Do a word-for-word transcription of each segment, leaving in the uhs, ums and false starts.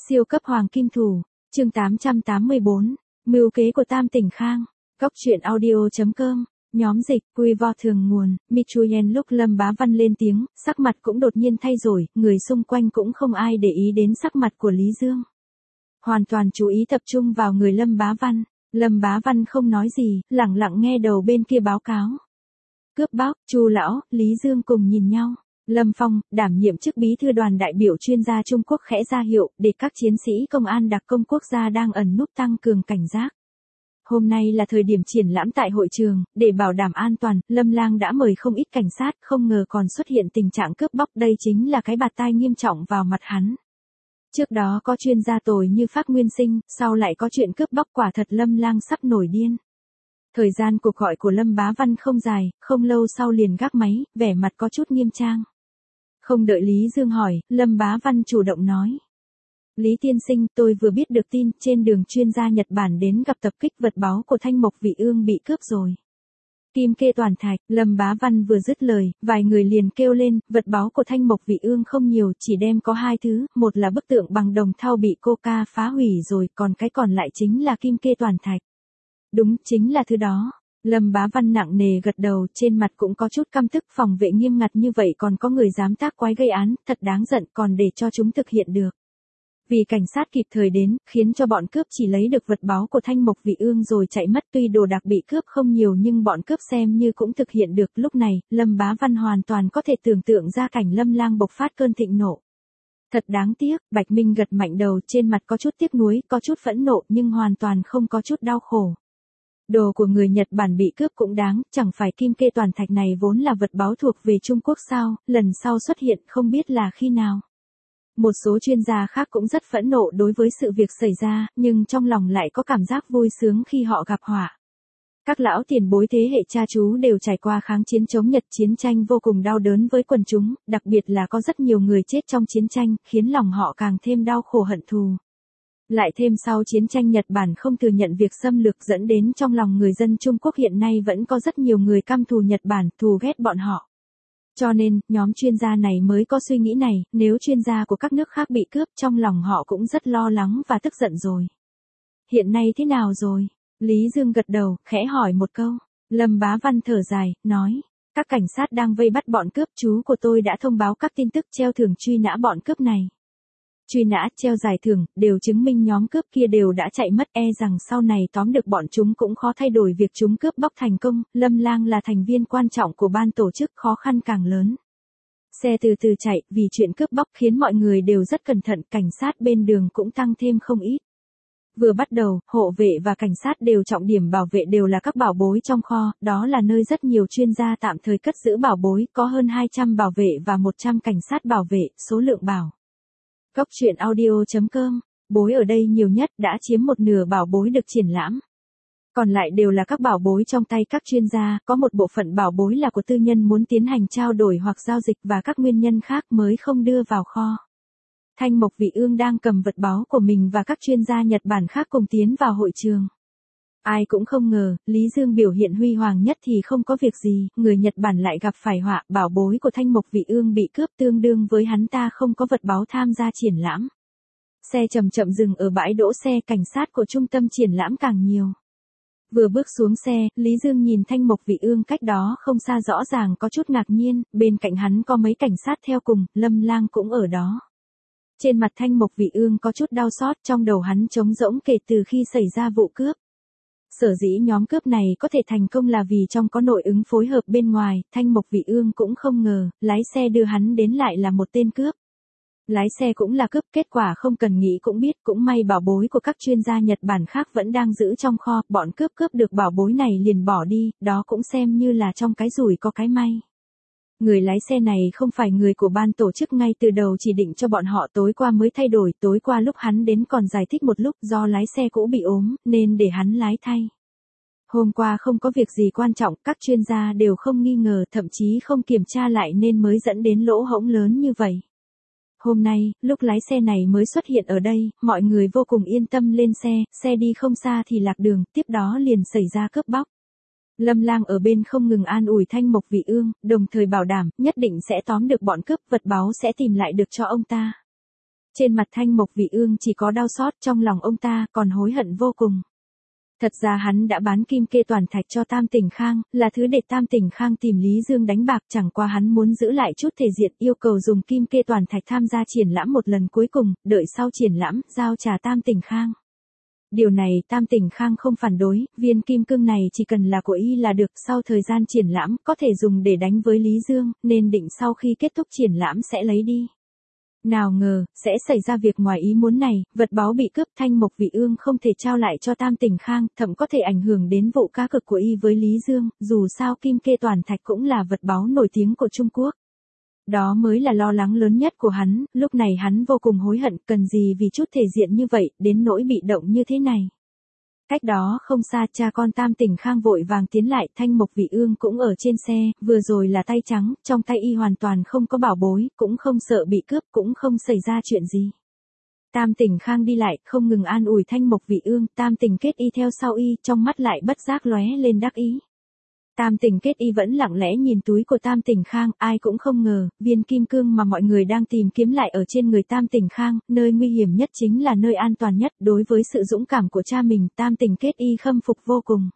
Siêu cấp hoàng kim thủ, chương tám trăm tám mươi bốn, mưu kế của Tam Tỉnh Khang, góc truyện audio.com, nhóm dịch, quy vo thường nguồn, Michuyen. Lúc Lâm Bá Văn lên tiếng, sắc mặt cũng đột nhiên thay đổi, người xung quanh cũng không ai để ý đến sắc mặt của Lý Dương. Hoàn toàn chú ý tập trung vào người Lâm Bá Văn, Lâm Bá Văn không nói gì, lặng lặng nghe đầu bên kia báo cáo. Cướp bóc, Chu lão, Lý Dương cùng nhìn nhau. Lâm Phong, đảm nhiệm chức bí thư đoàn đại biểu chuyên gia Trung Quốc khẽ ra hiệu, để các chiến sĩ công an đặc công quốc gia đang ẩn núp tăng cường cảnh giác. Hôm nay là thời điểm triển lãm tại hội trường, để bảo đảm an toàn, Lâm Lang đã mời không ít cảnh sát, không ngờ còn xuất hiện tình trạng cướp bóc, đây chính là cái bạt tai nghiêm trọng vào mặt hắn. Trước đó có chuyên gia tồi như Phác Nguyên Sinh, sau lại có chuyện cướp bóc, quả thật Lâm Lang sắp nổi điên. Thời gian cuộc gọi của Lâm Bá Văn không dài, không lâu sau liền gác máy, vẻ mặt có chút nghiêm trang. Không đợi Lý Dương hỏi, Lâm Bá Văn chủ động nói. Lý tiên sinh, tôi vừa biết được tin, trên đường chuyên gia Nhật Bản đến gặp tập kích, vật báu của Thanh Mộc Vị Ương bị cướp rồi. Kim kê toàn thạch, Lâm Bá Văn vừa dứt lời, vài người liền kêu lên, vật báu của Thanh Mộc Vị Ương không nhiều, chỉ đem có hai thứ, một là bức tượng bằng đồng thau bị Coca phá hủy rồi, còn cái còn lại chính là kim kê toàn thạch. Đúng, chính là thứ đó. Lâm Bá Văn nặng nề gật đầu, trên mặt cũng có chút căm tức, phòng vệ nghiêm ngặt như vậy còn có người dám tác quái gây án, thật đáng giận, còn để cho chúng thực hiện được. Vì cảnh sát kịp thời đến, khiến cho bọn cướp chỉ lấy được vật báu của Thanh Mộc Vị Ương rồi chạy mất, tuy đồ đạc bị cướp không nhiều nhưng bọn cướp xem như cũng thực hiện được. Lúc này, Lâm Bá Văn hoàn toàn có thể tưởng tượng ra cảnh Lâm Lang bộc phát cơn thịnh nộ. Thật đáng tiếc, Bạch Minh gật mạnh đầu, trên mặt có chút tiếc nuối, có chút phẫn nộ nhưng hoàn toàn không có chút đau khổ. Đồ của người Nhật Bản bị cướp cũng đáng, chẳng phải kim kê toàn thạch này vốn là vật báu thuộc về Trung Quốc sao, lần sau xuất hiện không biết là khi nào. Một số chuyên gia khác cũng rất phẫn nộ đối với sự việc xảy ra, nhưng trong lòng lại có cảm giác vui sướng khi họ gặp họa. Các lão tiền bối thế hệ cha chú đều trải qua kháng chiến chống Nhật, chiến tranh vô cùng đau đớn với quần chúng, đặc biệt là có rất nhiều người chết trong chiến tranh, khiến lòng họ càng thêm đau khổ hận thù. Lại thêm sau chiến tranh Nhật Bản không thừa nhận việc xâm lược, dẫn đến trong lòng người dân Trung Quốc hiện nay vẫn có rất nhiều người căm thù Nhật Bản, thù ghét bọn họ. Cho nên, nhóm chuyên gia này mới có suy nghĩ này, nếu chuyên gia của các nước khác bị cướp, trong lòng họ cũng rất lo lắng và tức giận rồi. Hiện nay thế nào rồi? Lý Dương gật đầu, khẽ hỏi một câu. Lâm Bá Văn thở dài, nói, các cảnh sát đang vây bắt bọn cướp, chú của tôi đã thông báo các tin tức treo thưởng truy nã bọn cướp này. Truy nã, treo giải thưởng, đều chứng minh nhóm cướp kia đều đã chạy mất, e rằng sau này tóm được bọn chúng cũng khó thay đổi việc chúng cướp bóc thành công. Lâm Lang là thành viên quan trọng của ban tổ chức, khó khăn càng lớn. Xe từ từ chạy, vì chuyện cướp bóc khiến mọi người đều rất cẩn thận, cảnh sát bên đường cũng tăng thêm không ít. Vừa bắt đầu, hộ vệ và cảnh sát đều trọng điểm bảo vệ đều là các bảo bối trong kho, đó là nơi rất nhiều chuyên gia tạm thời cất giữ bảo bối, có hơn hai trăm bảo vệ và một trăm cảnh sát bảo vệ, số lượng bảo. Góc truyện audio.com, bối ở đây nhiều nhất, đã chiếm một nửa bảo bối được triển lãm. Còn lại đều là các bảo bối trong tay các chuyên gia, có một bộ phận bảo bối là của tư nhân muốn tiến hành trao đổi hoặc giao dịch và các nguyên nhân khác mới không đưa vào kho. Thanh Mộc Vị Ương đang cầm vật báu của mình và các chuyên gia Nhật Bản khác cùng tiến vào hội trường. Ai cũng không ngờ, Lý Dương biểu hiện huy hoàng nhất thì không có việc gì, người Nhật Bản lại gặp phải họa, bảo bối của Thanh Mộc Vị Ương bị cướp, tương đương với hắn ta không có vật báu tham gia triển lãm. Xe chậm chậm dừng ở bãi đỗ xe, cảnh sát của trung tâm triển lãm càng nhiều. Vừa bước xuống xe, Lý Dương nhìn Thanh Mộc Vị Ương cách đó không xa, rõ ràng có chút ngạc nhiên, bên cạnh hắn có mấy cảnh sát theo cùng, Lâm Lang cũng ở đó. Trên mặt Thanh Mộc Vị Ương có chút đau xót, trong đầu hắn trống rỗng kể từ khi xảy ra vụ cướp. Sở dĩ nhóm cướp này có thể thành công là vì trong có nội ứng phối hợp bên ngoài, Thanh Mộc Vị Ương cũng không ngờ, lái xe đưa hắn đến lại là một tên cướp. Lái xe cũng là cướp, kết quả không cần nghĩ cũng biết, cũng may bảo bối của các chuyên gia Nhật Bản khác vẫn đang giữ trong kho, bọn cướp cướp được bảo bối này liền bỏ đi, đó cũng xem như là trong cái rủi có cái may. Người lái xe này không phải người của ban tổ chức, ngay từ đầu chỉ định cho bọn họ tối qua mới thay đổi, tối qua lúc hắn đến còn giải thích một lúc, do lái xe cũ bị ốm, nên để hắn lái thay. Hôm qua không có việc gì quan trọng, các chuyên gia đều không nghi ngờ, thậm chí không kiểm tra lại nên mới dẫn đến lỗ hổng lớn như vậy. Hôm nay, lúc lái xe này mới xuất hiện ở đây, mọi người vô cùng yên tâm lên xe, xe đi không xa thì lạc đường, tiếp đó liền xảy ra cướp bóc. Lâm Lang ở bên không ngừng an ủi Thanh Mộc Vị Ương, đồng thời bảo đảm, nhất định sẽ tóm được bọn cướp, vật báu sẽ tìm lại được cho ông ta. Trên mặt Thanh Mộc Vị Ương chỉ có đau xót, trong lòng ông ta còn hối hận vô cùng. Thật ra hắn đã bán kim kê toàn thạch cho Tam Tỉnh Khang, là thứ để Tam Tỉnh Khang tìm Lý Dương đánh bạc, chẳng qua hắn muốn giữ lại chút thể diện, yêu cầu dùng kim kê toàn thạch tham gia triển lãm một lần cuối cùng, đợi sau triển lãm, giao trả Tam Tỉnh Khang. Điều này Tam Tỉnh Khang không phản đối, viên kim cương này chỉ cần là của y là được, sau thời gian triển lãm, có thể dùng để đánh với Lý Dương, nên định sau khi kết thúc triển lãm sẽ lấy đi. Nào ngờ, sẽ xảy ra việc ngoài ý muốn này, vật báu bị cướp, Thanh Mộc Vị Ương không thể trao lại cho Tam Tỉnh Khang, thậm có thể ảnh hưởng đến vụ cá cược của y với Lý Dương, dù sao kim kê toàn thạch cũng là vật báu nổi tiếng của Trung Quốc. Đó mới là lo lắng lớn nhất của hắn, lúc này hắn vô cùng hối hận, cần gì vì chút thể diện như vậy, đến nỗi bị động như thế này. Cách đó không xa, cha con Tam Tỉnh Khang vội vàng tiến lại, Thanh Mộc Vị Ương cũng ở trên xe, vừa rồi là tay trắng, trong tay y hoàn toàn không có bảo bối, cũng không sợ bị cướp, cũng không xảy ra chuyện gì. Tam Tỉnh Khang đi lại, không ngừng an ủi Thanh Mộc Vị Ương, Tam Tỉnh Kết Y theo sau y, trong mắt lại bất giác lóe lên đắc ý. Tam Tỉnh Kết Y vẫn lặng lẽ nhìn túi của Tam Tỉnh Khang, ai cũng không ngờ, viên kim cương mà mọi người đang tìm kiếm lại ở trên người Tam Tỉnh Khang, nơi nguy hiểm nhất chính là nơi an toàn nhất, đối với sự dũng cảm của cha mình, Tam Tỉnh Kết Y khâm phục vô cùng.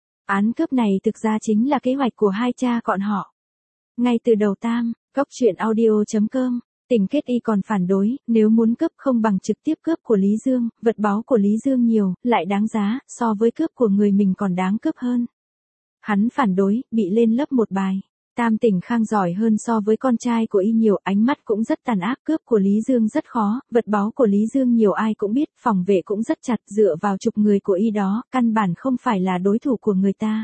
Án cướp này thực ra chính là kế hoạch của hai cha con họ. Ngay từ đầu Tam, Cốc Truyện Audio chấm com, Tỉnh Kết Y còn phản đối, nếu muốn cướp không bằng trực tiếp cướp của Lý Dương, vật báu của Lý Dương nhiều, lại đáng giá, so với cướp của người mình còn đáng cướp hơn. Hắn phản đối, bị lên lớp một bài. Tam Tỉnh Khang giỏi hơn so với con trai của y nhiều, ánh mắt cũng rất tàn ác, cướp của Lý Dương rất khó, vật báu của Lý Dương nhiều ai cũng biết, phòng vệ cũng rất chặt, dựa vào chục người của y đó, căn bản không phải là đối thủ của người ta.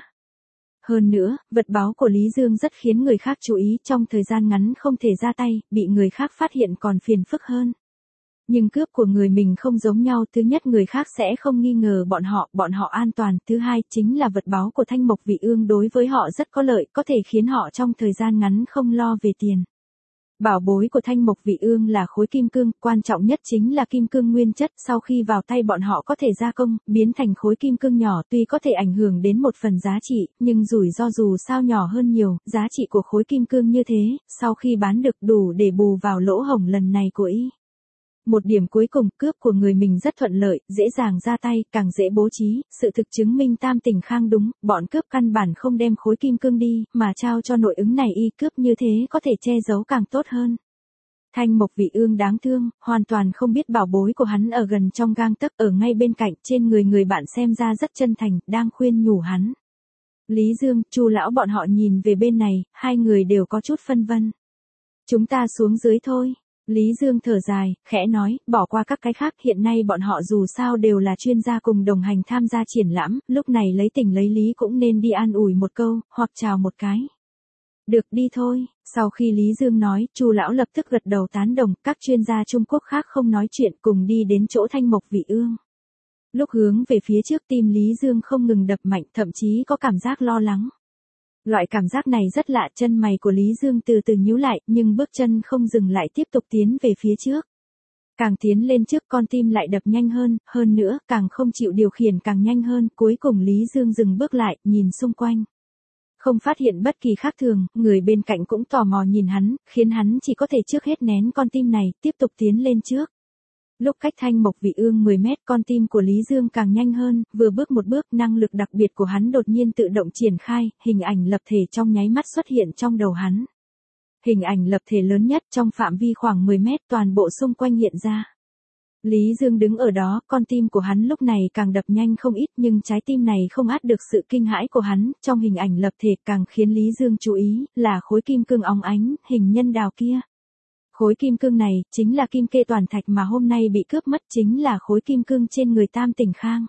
Hơn nữa, vật báu của Lý Dương rất khiến người khác chú ý, trong thời gian ngắn không thể ra tay, bị người khác phát hiện còn phiền phức hơn. Nhưng cướp của người mình không giống nhau, thứ nhất người khác sẽ không nghi ngờ bọn họ, bọn họ an toàn, thứ hai chính là vật báu của Thanh Mộc Vị Ương đối với họ rất có lợi, có thể khiến họ trong thời gian ngắn không lo về tiền. Bảo bối của Thanh Mộc Vị Ương là khối kim cương, quan trọng nhất chính là kim cương nguyên chất, sau khi vào tay bọn họ có thể gia công, biến thành khối kim cương nhỏ, tuy có thể ảnh hưởng đến một phần giá trị, nhưng rủi ro dù sao nhỏ hơn nhiều, giá trị của khối kim cương như thế, sau khi bán được đủ để bù vào lỗ hổng lần này của y. Một điểm cuối cùng, cướp của người mình rất thuận lợi, dễ dàng ra tay, càng dễ bố trí, sự thực chứng minh Tam Tỉnh Khang đúng, bọn cướp căn bản không đem khối kim cương đi, mà trao cho nội ứng này y, cướp như thế có thể che giấu càng tốt hơn. Thanh Mộc Vị Ương đáng thương, hoàn toàn không biết bảo bối của hắn ở gần trong gang tấc, ở ngay bên cạnh, trên người người bạn xem ra rất chân thành, đang khuyên nhủ hắn. Lý Dương, Chu lão bọn họ nhìn về bên này, hai người đều có chút phân vân. Chúng ta xuống dưới thôi. Lý Dương thở dài, khẽ nói, bỏ qua các cái khác, hiện nay bọn họ dù sao đều là chuyên gia cùng đồng hành tham gia triển lãm, lúc này lấy tình lấy lý cũng nên đi an ủi một câu, hoặc chào một cái. Được, đi thôi. Sau khi Lý Dương nói, Chu lão lập tức gật đầu tán đồng, các chuyên gia Trung Quốc khác không nói chuyện, cùng đi đến chỗ Thanh Mộc Vị Ương. Lúc hướng về phía trước, tim Lý Dương không ngừng đập mạnh, thậm chí có cảm giác lo lắng. Loại cảm giác này rất lạ, chân mày của Lý Dương từ từ nhíu lại, nhưng bước chân không dừng lại, tiếp tục tiến về phía trước. Càng tiến lên trước, con tim lại đập nhanh hơn, hơn nữa, càng không chịu điều khiển càng nhanh hơn, cuối cùng Lý Dương dừng bước lại, nhìn xung quanh. Không phát hiện bất kỳ khác thường, người bên cạnh cũng tò mò nhìn hắn, khiến hắn chỉ có thể trước hết nén con tim này, tiếp tục tiến lên trước. Lúc cách Thanh Mộc Vị Ương mười mét, con tim của Lý Dương càng nhanh hơn, vừa bước một bước, năng lực đặc biệt của hắn đột nhiên tự động triển khai, hình ảnh lập thể trong nháy mắt xuất hiện trong đầu hắn. Hình ảnh lập thể lớn nhất trong phạm vi khoảng mười mét, toàn bộ xung quanh hiện ra. Lý Dương đứng ở đó, con tim của hắn lúc này càng đập nhanh không ít, nhưng trái tim này không át được sự kinh hãi của hắn, trong hình ảnh lập thể càng khiến Lý Dương chú ý, là khối kim cương óng ánh, hình nhân đào kia. Khối kim cương này, chính là kim kê toàn thạch mà hôm nay bị cướp mất, chính là khối kim cương trên người Tam Tỉnh Khang.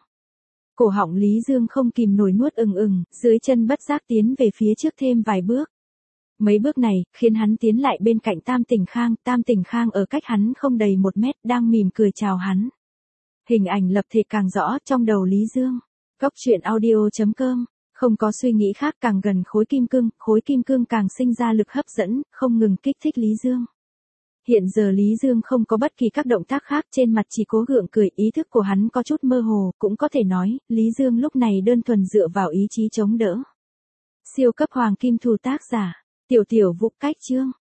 Cổ họng Lý Dương không kìm nổi nuốt ừng ừng, dưới chân bất giác tiến về phía trước thêm vài bước. Mấy bước này, khiến hắn tiến lại bên cạnh Tam Tỉnh Khang, Tam Tỉnh Khang ở cách hắn không đầy một mét, đang mỉm cười chào hắn. Hình ảnh lập thể càng rõ trong đầu Lý Dương. Cốc Truyện Audio chấm com, không có suy nghĩ khác, càng gần khối kim cương, khối kim cương càng sinh ra lực hấp dẫn, không ngừng kích thích Lý Dương. Hiện giờ Lý Dương không có bất kỳ các động tác khác, trên mặt chỉ cố gượng cười, ý thức của hắn có chút mơ hồ, cũng có thể nói, Lý Dương lúc này đơn thuần dựa vào ý chí chống đỡ. Siêu cấp hoàng kim thù tác giả, Tiểu Tiểu Vũ, cách chương.